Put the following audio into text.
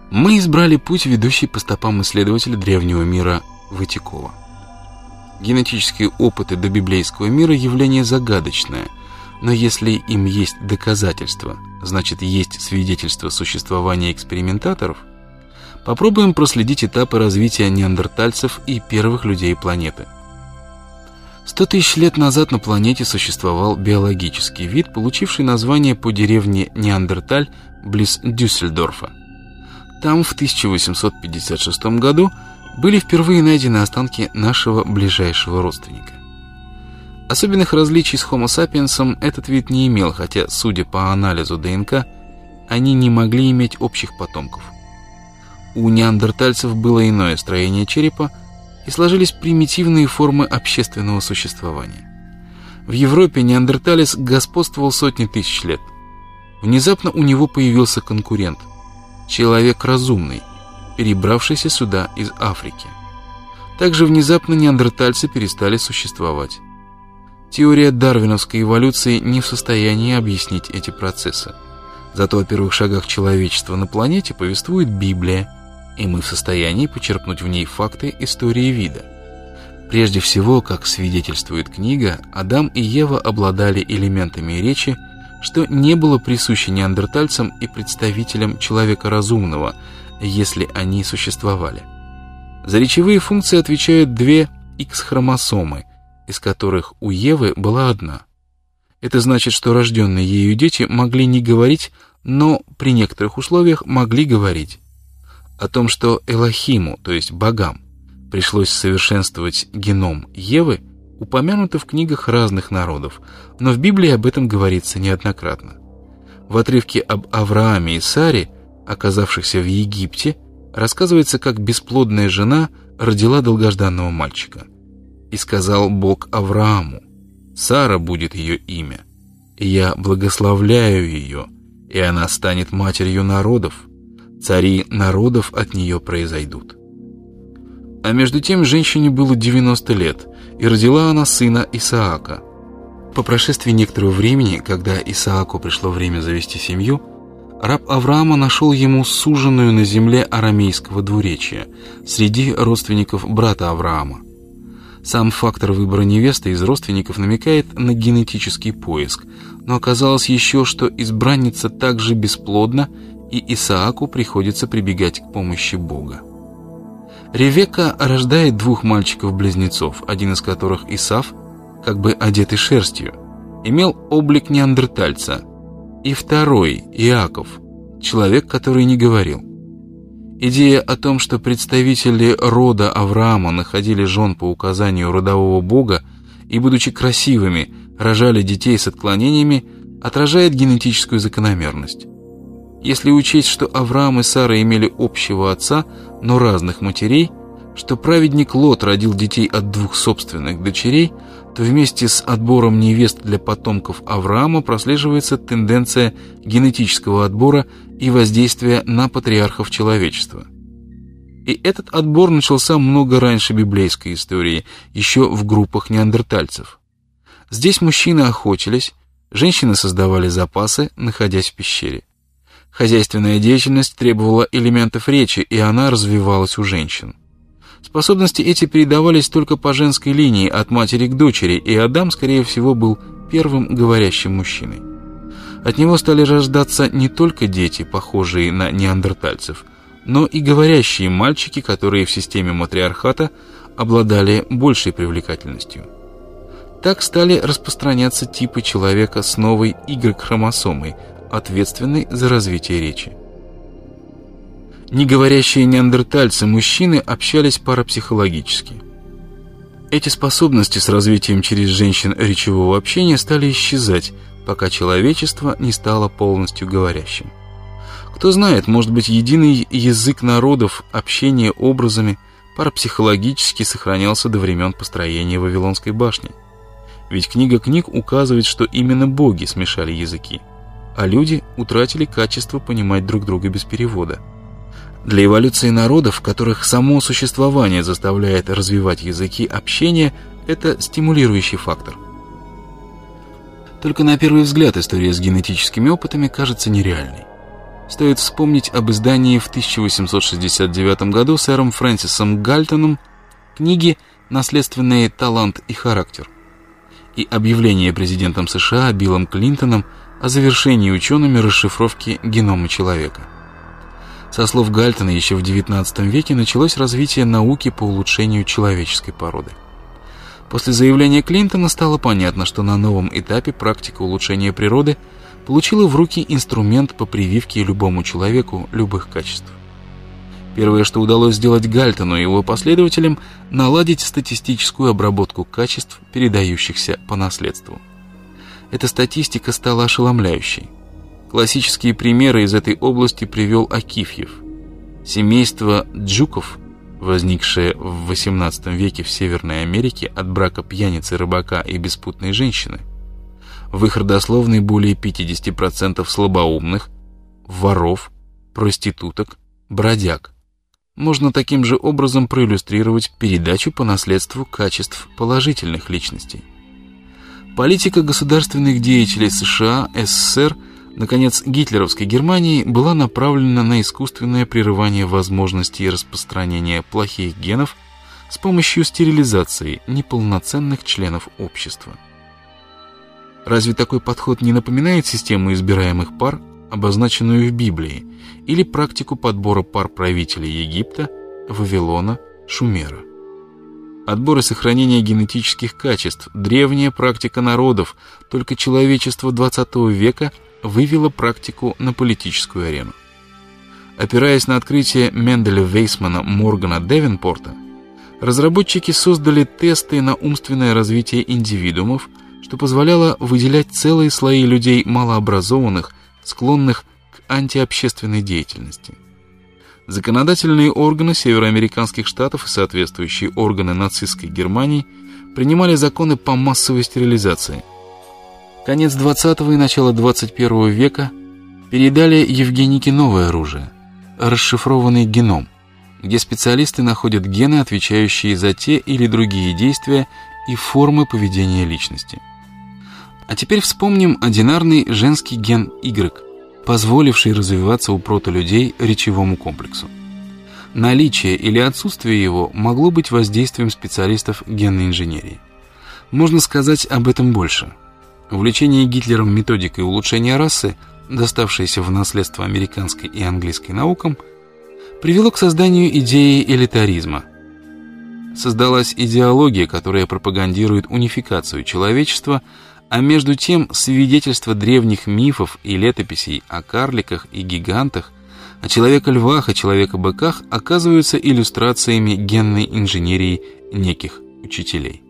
Мы избрали путь, ведущий по стопам исследователя древнего мира Ватикова. Генетические опыты добиблейского мира – явление загадочное, но если им есть доказательства, значит есть свидетельство существования экспериментаторов. Попробуем проследить этапы развития неандертальцев и первых людей планеты. 100 тысяч лет назад на планете существовал биологический вид, получивший название по деревне Неандерталь близ Дюссельдорфа. Там в 1856 году были впервые найдены останки нашего ближайшего родственника. Особенных различий с Homo sapiens этот вид не имел, хотя, судя по анализу ДНК, они не могли иметь общих потомков. У неандертальцев было иное строение черепа, и сложились примитивные формы общественного существования. В Европе неандерталец господствовал сотни тысяч лет. Внезапно у него появился конкурент – человек разумный, перебравшийся сюда из Африки. Также внезапно неандертальцы перестали существовать. Теория дарвиновской эволюции не в состоянии объяснить эти процессы. Зато о первых шагах человечества на планете повествует Библия, и мы в состоянии почерпнуть в ней факты истории вида. Прежде всего, как свидетельствует книга, Адам и Ева обладали элементами речи, что не было присуще неандертальцам и представителям человека разумного, если они существовали. За речевые функции отвечают две X-хромосомы, из которых у Евы была одна. Это значит, что рожденные ею дети могли не говорить, но при некоторых условиях могли говорить. О том, что Элохиму, то есть богам, пришлось совершенствовать геном Евы, упомянуто в книгах разных народов, но в Библии об этом говорится неоднократно. В отрывке об Аврааме и Саре, оказавшихся в Египте, рассказывается, как бесплодная жена родила долгожданного мальчика. «И сказал Бог Аврааму: Сара будет ее имя, и я благословляю ее, и она станет матерью народов. Цари народов от нее произойдут». А между тем женщине было 90 лет, и родила она сына Исаака. По прошествии некоторого времени, когда Исааку пришло время завести семью, раб Авраама нашел ему суженую на земле арамейского двуречия среди родственников брата Авраама. Сам фактор выбора невесты из родственников намекает на генетический поиск, но оказалось еще, что избранница также бесплодна, и Исааку приходится прибегать к помощи Бога. Ревекка рождает двух мальчиков-близнецов, один из которых, Исав, как бы одетый шерстью, имел облик неандертальца, и второй, Иаков, человек, который не говорил. Идея о том, что представители рода Авраама находили жен по указанию родового бога и, будучи красивыми, рожали детей с отклонениями, отражает генетическую закономерность. Если учесть, что Авраам и Сара имели общего отца, но разных матерей, что праведник Лот родил детей от двух собственных дочерей, то вместе с отбором невест для потомков Авраама прослеживается тенденция генетического отбора и воздействия на патриархов человечества. И этот отбор начался много раньше библейской истории, еще в группах неандертальцев. Здесь мужчины охотились, женщины создавали запасы, находясь в пещере. Хозяйственная деятельность требовала элементов речи, и она развивалась у женщин. Способности эти передавались только по женской линии от матери к дочери, и Адам, скорее всего, был первым говорящим мужчиной. От него стали рождаться не только дети, похожие на неандертальцев, но и говорящие мальчики, которые в системе матриархата обладали большей привлекательностью. Так стали распространяться типы человека с новой Y-хромосомой, ответственной за развитие речи. Неговорящие неандертальцы-мужчины общались парапсихологически. Эти способности с развитием через женщин речевого общения стали исчезать, пока человечество не стало полностью говорящим. Кто знает, может быть, единый язык народов, общение образами парапсихологически сохранялся до времен построения Вавилонской башни. Ведь книга книг указывает, что именно боги смешали языки, а люди утратили качество понимать друг друга без перевода. Для эволюции народов, которых само существование заставляет развивать языки общения, это стимулирующий фактор. Только на первый взгляд история с генетическими опытами кажется нереальной. Стоит вспомнить об издании в 1869 году сэром Фрэнсисом Гальтоном книги «Наследственный талант и характер» и объявление президентом США Биллом Клинтоном о завершении учеными расшифровки генома человека. Со слов Гальтона, еще в XIX веке началось развитие науки по улучшению человеческой породы. После заявления Клинтона стало понятно, что на новом этапе практика улучшения природы получила в руки инструмент по прививке любому человеку любых качеств. Первое, что удалось сделать Гальтону и его последователям, наладить статистическую обработку качеств, передающихся по наследству. Эта статистика стала ошеломляющей. Классические примеры из этой области привел Акифьев. Семейство Джуков, возникшее в XVIII веке в Северной Америке от брака пьяницы, рыбака и беспутной женщины. В их родословной более 50% слабоумных, воров, проституток, бродяг. Можно таким же образом проиллюстрировать передачу по наследству качеств положительных личностей. Политика государственных деятелей США, СССР, наконец, гитлеровской Германии была направлена на искусственное прерывание возможностей распространения плохих генов с помощью стерилизации неполноценных членов общества. Разве такой подход не напоминает систему избираемых пар, обозначенную в Библии, или практику подбора пар правителей Египта, Вавилона, Шумера? Отбор и сохранение генетических качеств – древняя практика народов, только человечество XX века вывело практику на политическую арену. Опираясь на открытие Менделя, Вейсмана, Моргана, Девенпорта, разработчики создали тесты на умственное развитие индивидуумов, что позволяло выделять целые слои людей малообразованных, склонных к антиобщественной деятельности. Законодательные органы североамериканских штатов и соответствующие органы нацистской Германии принимали законы по массовой стерилизации. Конец 20 и начало 21 века передали Евгенике новое оружие – расшифрованный геном, где специалисты находят гены, отвечающие за те или другие действия и формы поведения личности. А теперь вспомним одинарный женский ген Y, позволивший развиваться у протолюдей речевому комплексу. Наличие или отсутствие его могло быть воздействием специалистов генной инженерии. Можно сказать об этом больше. Увлечение Гитлером методикой улучшения расы, доставшееся в наследство американской и английской наукам, привело к созданию идеи элитаризма. Создалась идеология, которая пропагандирует унификацию человечества, а между тем свидетельства древних мифов и летописей о карликах и гигантах, о человека-львах и человека-быках оказываются иллюстрациями генной инженерии неких учителей.